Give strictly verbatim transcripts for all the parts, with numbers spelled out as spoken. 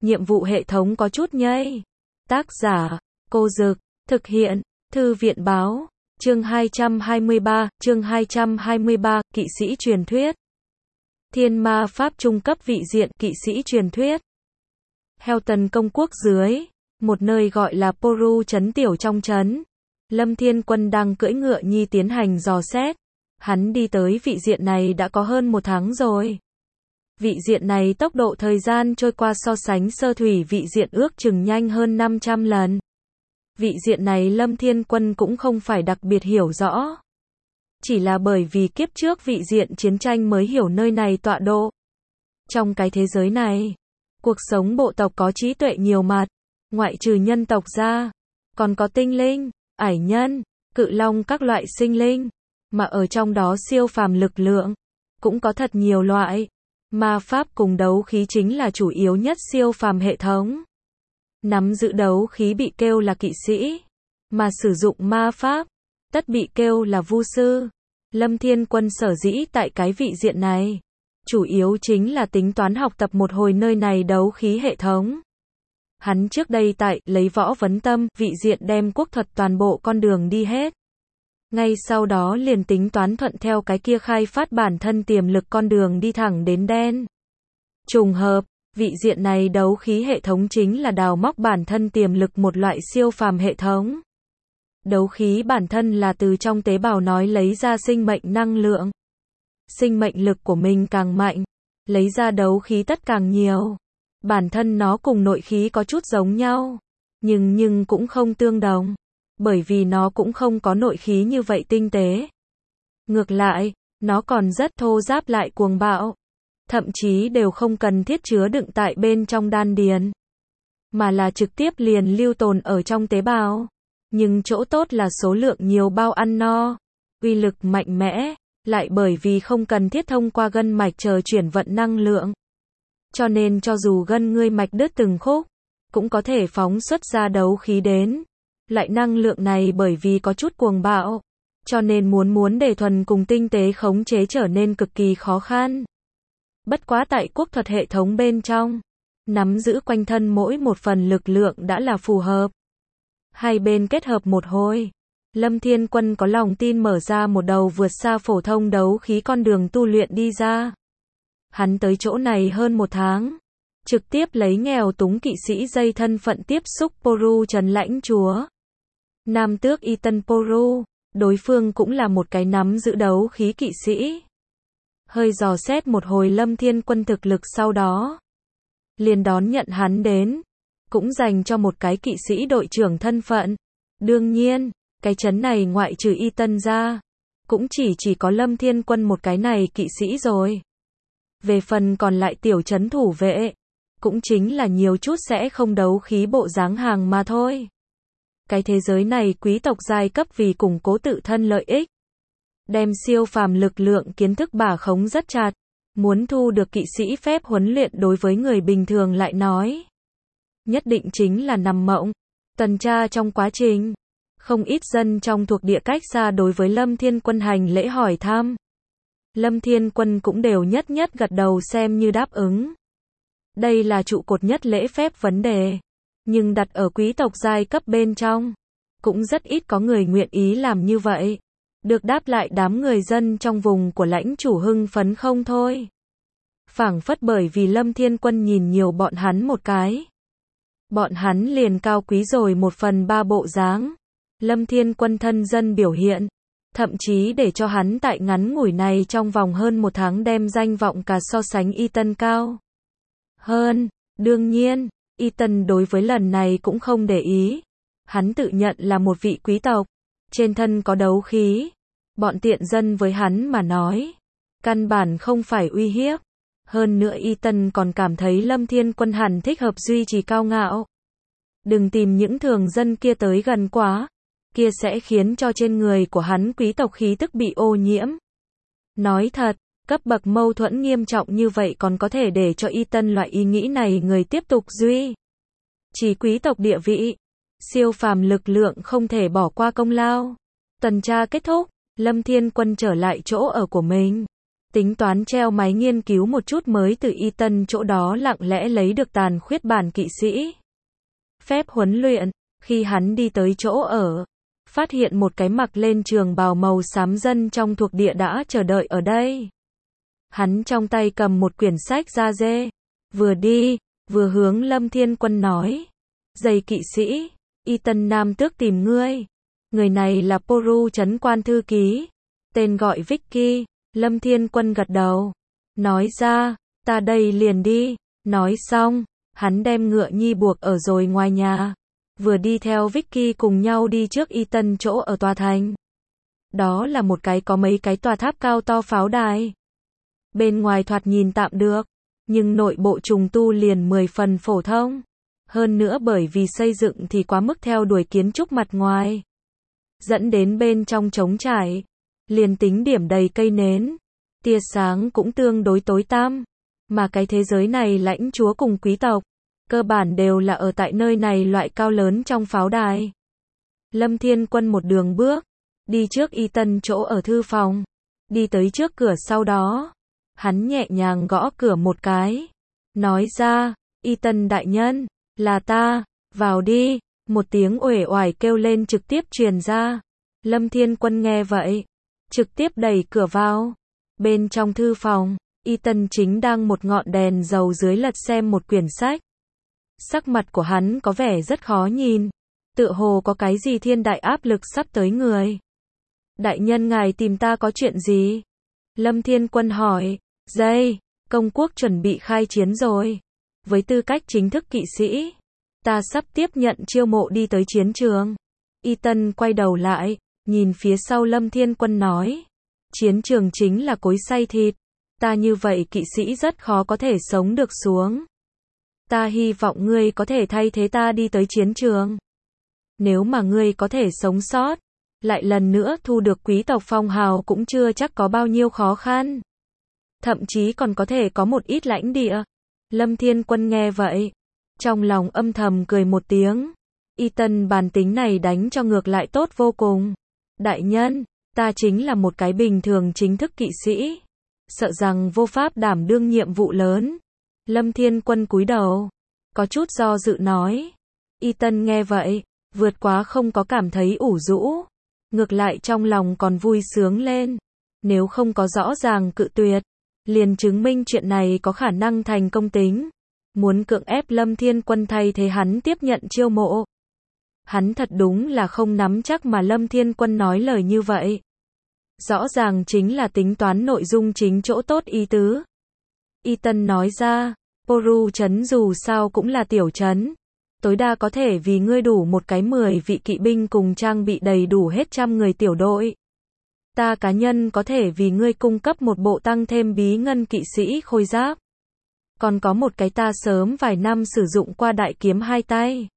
nhiệm vụ hệ thống có chút nhây. Tác giả, Cô Dực, thực hiện, Thư viện Báo, chương hai trăm hai mươi ba, chương hai trăm hai mươi ba, kỵ sĩ truyền thuyết. Thiên ma pháp trung cấp vị diện, kỵ sĩ truyền thuyết. Helton công quốc dưới, một nơi gọi là Poru trấn tiểu trong trấn. Lâm Thiên Quân đang cưỡi ngựa nhi tiến hành dò xét. Hắn đi tới vị diện này đã có hơn một tháng rồi. Vị diện này tốc độ thời gian trôi qua so sánh sơ thủy vị diện ước chừng nhanh hơn năm trăm lần. Vị diện này Lâm Thiên Quân cũng không phải đặc biệt hiểu rõ. Chỉ là bởi vì kiếp trước vị diện chiến tranh mới hiểu nơi này tọa độ. Trong cái thế giới này, cuộc sống bộ tộc có trí tuệ nhiều mặt, ngoại trừ nhân tộc ra, còn có tinh linh, ải nhân, cự long các loại sinh linh, mà ở trong đó siêu phàm lực lượng, cũng có thật nhiều loại. Ma pháp cùng đấu khí chính là chủ yếu nhất siêu phàm hệ thống. Nắm giữ đấu khí bị kêu là kỵ sĩ, mà sử dụng ma pháp, tất bị kêu là vu sư. Lâm Thiên Quân sở dĩ tại cái vị diện này, chủ yếu chính là tính toán học tập một hồi nơi này đấu khí hệ thống. Hắn trước đây tại lấy võ vấn tâm, vị diện đem quốc thuật toàn bộ con đường đi hết. Ngay sau đó liền tính toán thuận theo cái kia khai phát bản thân tiềm lực con đường đi thẳng đến đen. Trùng hợp, vị diện này đấu khí hệ thống chính là đào móc bản thân tiềm lực một loại siêu phàm hệ thống. Đấu khí bản thân là từ trong tế bào nói lấy ra sinh mệnh năng lượng. Sinh mệnh lực của mình càng mạnh, lấy ra đấu khí tất càng nhiều. Bản thân nó cùng nội khí có chút giống nhau, nhưng nhưng cũng không tương đồng, bởi vì nó cũng không có nội khí như vậy tinh tế. Ngược lại, nó còn rất thô ráp lại cuồng bạo, thậm chí đều không cần thiết chứa đựng tại bên trong đan điền, mà là trực tiếp liền lưu tồn ở trong tế bào. Nhưng chỗ tốt là số lượng nhiều bao ăn no, uy lực mạnh mẽ, lại bởi vì không cần thiết thông qua gân mạch chờ chuyển vận năng lượng. Cho nên cho dù gân ngươi mạch đứt từng khúc, cũng có thể phóng xuất ra đấu khí đến. Lại năng lượng này bởi vì có chút cuồng bạo, cho nên muốn muốn để thuần cùng tinh tế khống chế trở nên cực kỳ khó khăn. Bất quá tại quốc thuật hệ thống bên trong, nắm giữ quanh thân mỗi một phần lực lượng đã là phù hợp. Hai bên kết hợp một hồi, Lâm Thiên Quân có lòng tin mở ra một đầu vượt xa phổ thông đấu khí con đường tu luyện đi ra. Hắn tới chỗ này hơn một tháng, trực tiếp lấy nghèo túng kỵ sĩ dây thân phận tiếp xúc Poru trấn lãnh chúa. Nam tước Ethan Poru, đối phương cũng là một cái nắm giữ đấu khí kỵ sĩ. Hơi dò xét một hồi Lâm Thiên Quân thực lực sau đó, liền đón nhận hắn đến, cũng dành cho một cái kỵ sĩ đội trưởng thân phận. Đương nhiên, cái trấn này ngoại trừ Ethan ra, cũng chỉ chỉ có Lâm Thiên Quân một cái này kỵ sĩ rồi. Về phần còn lại tiểu trấn thủ vệ, cũng chính là nhiều chút sẽ không đấu khí bộ dáng hàng mà thôi. Cái thế giới này quý tộc giai cấp vì củng cố tự thân lợi ích, đem siêu phàm lực lượng kiến thức bả khống rất chặt, muốn thu được kỵ sĩ phép huấn luyện đối với người bình thường lại nói, nhất định chính là nằm mộng. Tuần tra trong quá trình, không ít dân trong thuộc địa cách xa đối với Lâm Thiên Quân hành lễ hỏi thăm. Lâm Thiên Quân cũng đều nhất nhất gật đầu xem như đáp ứng. Đây là trụ cột nhất lễ phép vấn đề, nhưng đặt ở quý tộc giai cấp bên trong, cũng rất ít có người nguyện ý làm như vậy. Được đáp lại đám người dân trong vùng của lãnh chủ hưng phấn không thôi. Phảng phất bởi vì Lâm Thiên Quân nhìn nhiều bọn hắn một cái, bọn hắn liền cao quý rồi một phần ba bộ dáng. Lâm Thiên Quân thân dân biểu hiện, thậm chí để cho hắn tại ngắn ngủi này trong vòng hơn một tháng đem danh vọng cả so sánh Ethan cao hơn. Đương nhiên, Ethan đối với lần này cũng không để ý. Hắn tự nhận là một vị quý tộc, trên thân có đấu khí. Bọn tiện dân với hắn mà nói, căn bản không phải uy hiếp. Hơn nữa Ethan còn cảm thấy Lâm Thiên Quân hẳn thích hợp duy trì cao ngạo. Đừng tìm những thường dân kia tới gần quá, kia sẽ khiến cho trên người của hắn quý tộc khí tức bị ô nhiễm. Nói thật, cấp bậc mâu thuẫn nghiêm trọng như vậy còn có thể để cho Ethan loại ý nghĩ này người tiếp tục duy chỉ quý tộc địa vị. Siêu phàm lực lượng không thể bỏ qua công lao. Tuần tra kết thúc, Lâm Thiên Quân trở lại chỗ ở của mình. tính toán treo máy nghiên cứu một chút mới từ Y Tân chỗ đó lặng lẽ lấy được tàn khuyết bản kỵ sĩ phép huấn luyện. Khi hắn đi tới chỗ ở, phát hiện một cái mặc lên trường bào màu xám dân trong thuộc địa đã chờ đợi ở đây. Hắn trong tay cầm một quyển sách da dê, vừa đi, vừa hướng Lâm Thiên Quân nói. Dày kỵ sĩ, Y Tân Nam Tước tìm ngươi. Người này là Poru trấn quan thư ký, tên gọi Vicky. Lâm Thiên Quân gật đầu, nói ra, ta đây liền đi. Nói xong, hắn đem ngựa nhi buộc ở rồi ngoài nhà, vừa đi theo Vicky cùng nhau đi trước Y Tân chỗ ở tòa thành. Đó là một cái có mấy cái tòa tháp cao to pháo đài. Bên ngoài thoạt nhìn tạm được, nhưng nội bộ trùng tu liền mười phần phổ thông. Hơn nữa bởi vì xây dựng thì quá mức theo đuổi kiến trúc mặt ngoài, dẫn đến bên trong trống trải. Liền tính điểm đầy cây nến, tia sáng cũng tương đối tối tăm. Mà cái thế giới này lãnh chúa cùng quý tộc, cơ bản đều là ở tại nơi này loại cao lớn trong pháo đài. Lâm Thiên Quân một đường bước, đi trước Y Tân chỗ ở thư phòng, đi tới trước cửa sau đó. Hắn nhẹ nhàng gõ cửa một cái, nói ra, Y Tân đại nhân, là ta, vào đi. Một tiếng uể oải kêu lên trực tiếp truyền ra. Lâm Thiên Quân nghe vậy, trực tiếp đẩy cửa vào. Bên trong thư phòng, Y Tân chính đang một ngọn đèn dầu dưới lật xem một quyển sách. Sắc mặt của hắn có vẻ rất khó nhìn, tựa hồ có cái gì thiên đại áp lực sắp tới người. Đại nhân ngài tìm ta có chuyện gì? Lâm Thiên Quân hỏi. Dây, công quốc chuẩn bị khai chiến rồi. Với tư cách chính thức kỵ sĩ, ta sắp tiếp nhận chiêu mộ đi tới chiến trường. Y Tân quay đầu lại, nhìn phía sau Lâm Thiên Quân nói. Chiến trường chính là cối xay thịt. Ta như vậy kỵ sĩ rất khó có thể sống được xuống. Ta hy vọng ngươi có thể thay thế ta đi tới chiến trường. Nếu mà ngươi có thể sống sót, lại lần nữa thu được quý tộc phong hào cũng chưa chắc có bao nhiêu khó khăn. Thậm chí còn có thể có một ít lãnh địa. Lâm Thiên Quân nghe vậy, trong lòng âm thầm cười một tiếng. Y Tân bản tính này đánh cho ngược lại tốt vô cùng. Đại nhân, ta chính là một cái bình thường chính thức kỵ sĩ, sợ rằng vô pháp đảm đương nhiệm vụ lớn. Lâm Thiên Quân cúi đầu, có chút do dự nói. Y Tân nghe vậy, vượt quá không có cảm thấy ủ rũ, ngược lại trong lòng còn vui sướng lên. Nếu không có rõ ràng cự tuyệt, liền chứng minh chuyện này có khả năng thành công tính. Muốn cưỡng ép Lâm Thiên Quân thay thế hắn tiếp nhận chiêu mộ. Hắn thật đúng là không nắm chắc mà Lâm Thiên Quân nói lời như vậy. Rõ ràng chính là tính toán nội dung chính chỗ tốt ý tứ. Y Tân nói ra, Poru trấn dù sao cũng là tiểu trấn, tối đa có thể vì ngươi đủ một cái mười vị kỵ binh cùng trang bị đầy đủ hết trăm người tiểu đội. Ta cá nhân có thể vì ngươi cung cấp một bộ tăng thêm bí ngân kỵ sĩ khôi giáp. Còn có một cái ta sớm vài năm sử dụng qua đại kiếm hai tay.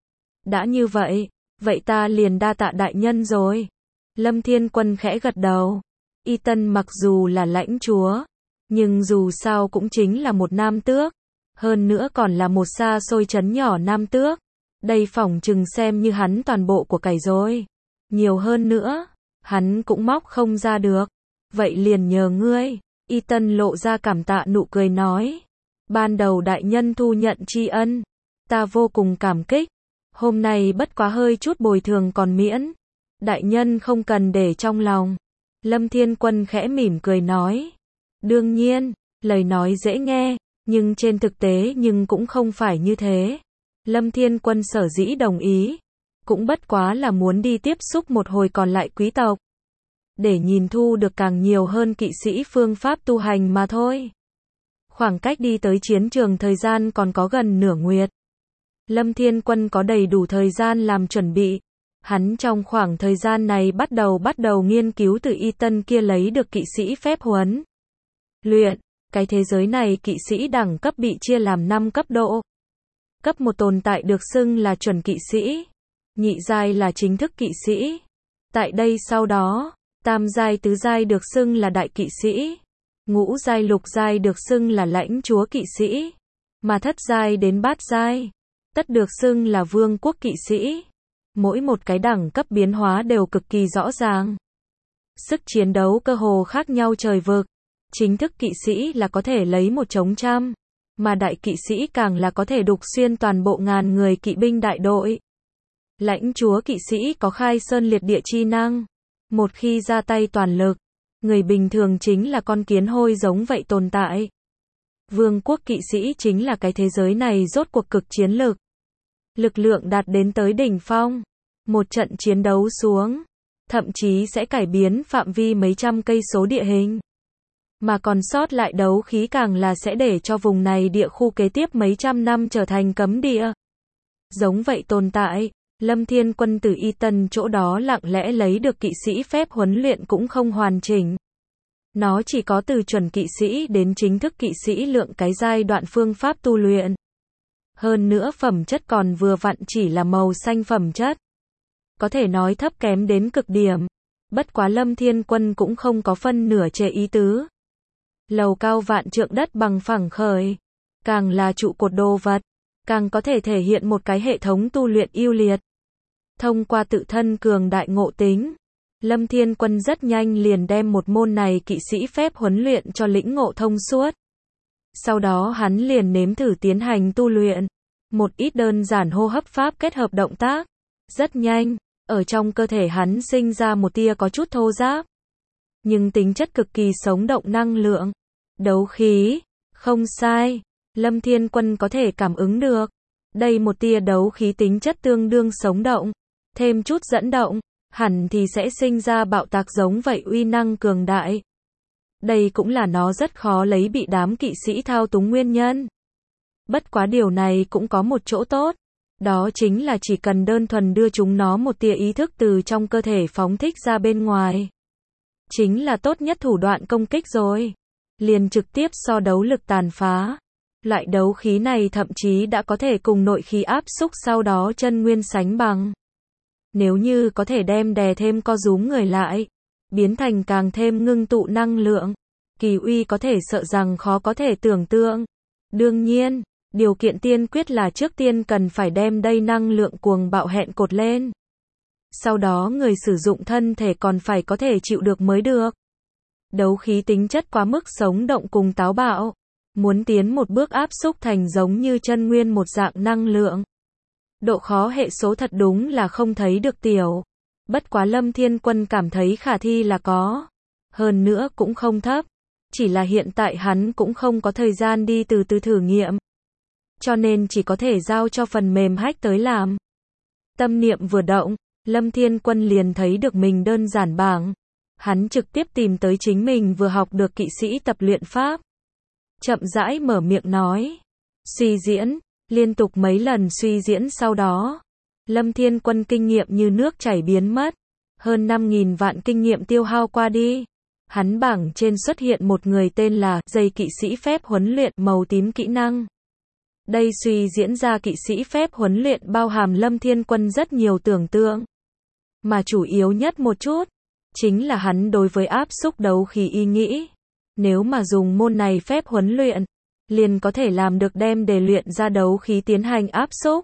Đã như vậy, vậy ta liền đa tạ đại nhân rồi. Lâm Thiên Quân khẽ gật đầu. Y Tân mặc dù là lãnh chúa, nhưng dù sao cũng chính là một nam tước. Hơn nữa còn là một xa xôi trấn nhỏ nam tước. Đây phỏng chừng xem như hắn toàn bộ của cải rồi. Nhiều hơn nữa, hắn cũng móc không ra được. Vậy liền nhờ ngươi. Y Tân lộ ra cảm tạ nụ cười nói. Ban đầu đại nhân thu nhận tri ân, ta vô cùng cảm kích. Hôm nay bất quá hơi chút bồi thường còn miễn. Đại nhân không cần để trong lòng. Lâm Thiên Quân khẽ mỉm cười nói. Đương nhiên, lời nói dễ nghe, nhưng trên thực tế nhưng cũng không phải như thế. Lâm Thiên Quân sở dĩ đồng ý, cũng bất quá là muốn đi tiếp xúc một hồi còn lại quý tộc, để nhìn thu được càng nhiều hơn kỵ sĩ phương pháp tu hành mà thôi. Khoảng cách đi tới chiến trường thời gian còn có gần nửa nguyệt. Lâm Thiên Quân có đầy đủ thời gian làm chuẩn bị. Hắn trong khoảng thời gian này bắt đầu bắt đầu nghiên cứu từ Y Tân kia lấy được kỵ sĩ phép huấn luyện. Cái thế giới này kỵ sĩ đẳng cấp bị chia làm năm cấp độ. Cấp một tồn tại được xưng là chuẩn kỵ sĩ, nhị giai là chính thức kỵ sĩ. Tại đây sau đó, tam giai tứ giai được xưng là đại kỵ sĩ, ngũ giai lục giai được xưng là lãnh chúa kỵ sĩ, mà thất giai đến bát giai tất được xưng là vương quốc kỵ sĩ. Mỗi một cái đẳng cấp biến hóa đều cực kỳ rõ ràng. Sức chiến đấu cơ hồ khác nhau trời vực. Chính thức kỵ sĩ là có thể lấy một chống trăm, mà đại kỵ sĩ càng là có thể đục xuyên toàn bộ ngàn người kỵ binh đại đội. Lãnh chúa kỵ sĩ có khai sơn liệt địa chi năng. Một khi ra tay toàn lực, người bình thường chính là con kiến hôi giống vậy tồn tại. Vương quốc kỵ sĩ chính là cái thế giới này rốt cuộc cực chiến lực. Lực lượng đạt đến tới đỉnh phong. Một trận chiến đấu xuống, thậm chí sẽ cải biến phạm vi mấy trăm cây số địa hình. Mà còn sót lại đấu khí càng là sẽ để cho vùng này địa khu kế tiếp mấy trăm năm trở thành cấm địa. Giống vậy tồn tại, Lâm Thiên Quân từ Y Tân chỗ đó lặng lẽ lấy được kỵ sĩ phép huấn luyện cũng không hoàn chỉnh. Nó chỉ có từ chuẩn kỵ sĩ đến chính thức kỵ sĩ lượng cái giai đoạn phương pháp tu luyện. Hơn nữa phẩm chất còn vừa vặn chỉ là màu xanh phẩm chất. Có thể nói thấp kém đến cực điểm. Bất quá Lâm Thiên Quân cũng không có phân nửa chê ý tứ. Lầu cao vạn trượng đất bằng phẳng khởi. Càng là trụ cột đồ vật, càng có thể thể hiện một cái hệ thống tu luyện ưu liệt. Thông qua tự thân cường đại ngộ tính, Lâm Thiên Quân rất nhanh liền đem một môn này kỵ sĩ phép huấn luyện cho lĩnh ngộ thông suốt. Sau đó hắn liền nếm thử tiến hành tu luyện. Một ít đơn giản hô hấp pháp kết hợp động tác. Rất nhanh, ở trong cơ thể hắn sinh ra một tia có chút thô ráp. Nhưng tính chất cực kỳ sống động năng lượng. Đấu khí, không sai. Lâm Thiên Quân có thể cảm ứng được. Đây một tia đấu khí tính chất tương đương sống động. Thêm chút dẫn động, hẳn thì sẽ sinh ra bạo tạc giống vậy uy năng cường đại. Đây cũng là nó rất khó lấy bị đám kỵ sĩ thao túng nguyên nhân. Bất quá điều này cũng có một chỗ tốt. Đó chính là chỉ cần đơn thuần đưa chúng nó một tia ý thức từ trong cơ thể phóng thích ra bên ngoài. Chính là tốt nhất thủ đoạn công kích rồi. Liền trực tiếp so đấu lực tàn phá. Loại đấu khí này thậm chí đã có thể cùng nội khí áp xúc sau đó chân nguyên sánh bằng. Nếu như có thể đem đè thêm co rúm người lại, biến thành càng thêm ngưng tụ năng lượng, kỳ uy có thể sợ rằng khó có thể tưởng tượng. Đương nhiên, điều kiện tiên quyết là trước tiên cần phải đem đây năng lượng cuồng bạo hẹn cột lên. Sau đó người sử dụng thân thể còn phải có thể chịu được mới được. Đấu khí tính chất quá mức sống động cùng táo bạo. Muốn tiến một bước áp xúc thành giống như chân nguyên một dạng năng lượng. Độ khó hệ số thật đúng là không thấy được tiểu. Bất quá Lâm Thiên Quân cảm thấy khả thi là có. Hơn nữa cũng không thấp. Chỉ là hiện tại hắn cũng không có thời gian đi từ từ thử nghiệm. Cho nên chỉ có thể giao cho phần mềm hack tới làm. Tâm niệm vừa động, Lâm Thiên Quân liền thấy được mình đơn giản bảng. Hắn trực tiếp tìm tới chính mình vừa học được kỵ sĩ tập luyện pháp. Chậm rãi mở miệng nói. Suy diễn, liên tục mấy lần suy diễn sau đó. Lâm Thiên Quân kinh nghiệm như nước chảy biến mất. Hơn năm nghìn vạn kinh nghiệm tiêu hao qua đi. Hắn bảng trên xuất hiện một người tên là dây kỵ sĩ phép huấn luyện màu tím kỹ năng. Đây suy diễn ra kỵ sĩ phép huấn luyện bao hàm Lâm Thiên Quân rất nhiều tưởng tượng. Mà chủ yếu nhất một chút, chính là hắn đối với áp xúc đấu khí ý nghĩ. Nếu mà dùng môn này phép huấn luyện, liền có thể làm được đem để luyện ra đấu khí tiến hành áp xúc.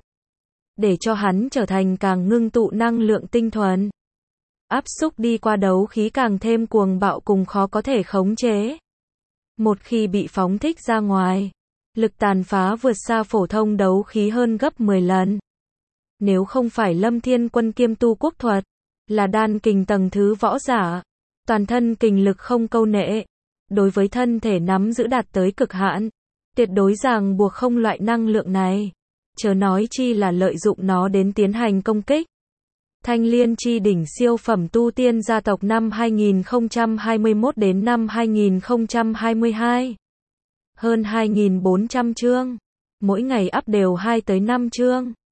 Để cho hắn trở thành càng ngưng tụ năng lượng tinh thuần. Áp xúc đi qua đấu khí càng thêm cuồng bạo cùng khó có thể khống chế. Một khi bị phóng thích ra ngoài, lực tàn phá vượt xa phổ thông đấu khí hơn gấp mười lần. Nếu không phải Lâm Thiên Quân kiêm tu quốc thuật, là đan kình tầng thứ võ giả, toàn thân kình lực không câu nệ, đối với thân thể nắm giữ đạt tới cực hạn, tuyệt đối ràng buộc không loại năng lượng này, chớ nói chi là lợi dụng nó đến tiến hành công kích. Thanh Liên chi đỉnh siêu phẩm tu tiên gia tộc năm hai nghìn không trăm hai mươi mốt đến năm hai nghìn không trăm hai mươi hai. Hơn hai nghìn bốn trăm chương. Mỗi ngày up đều hai tới năm chương.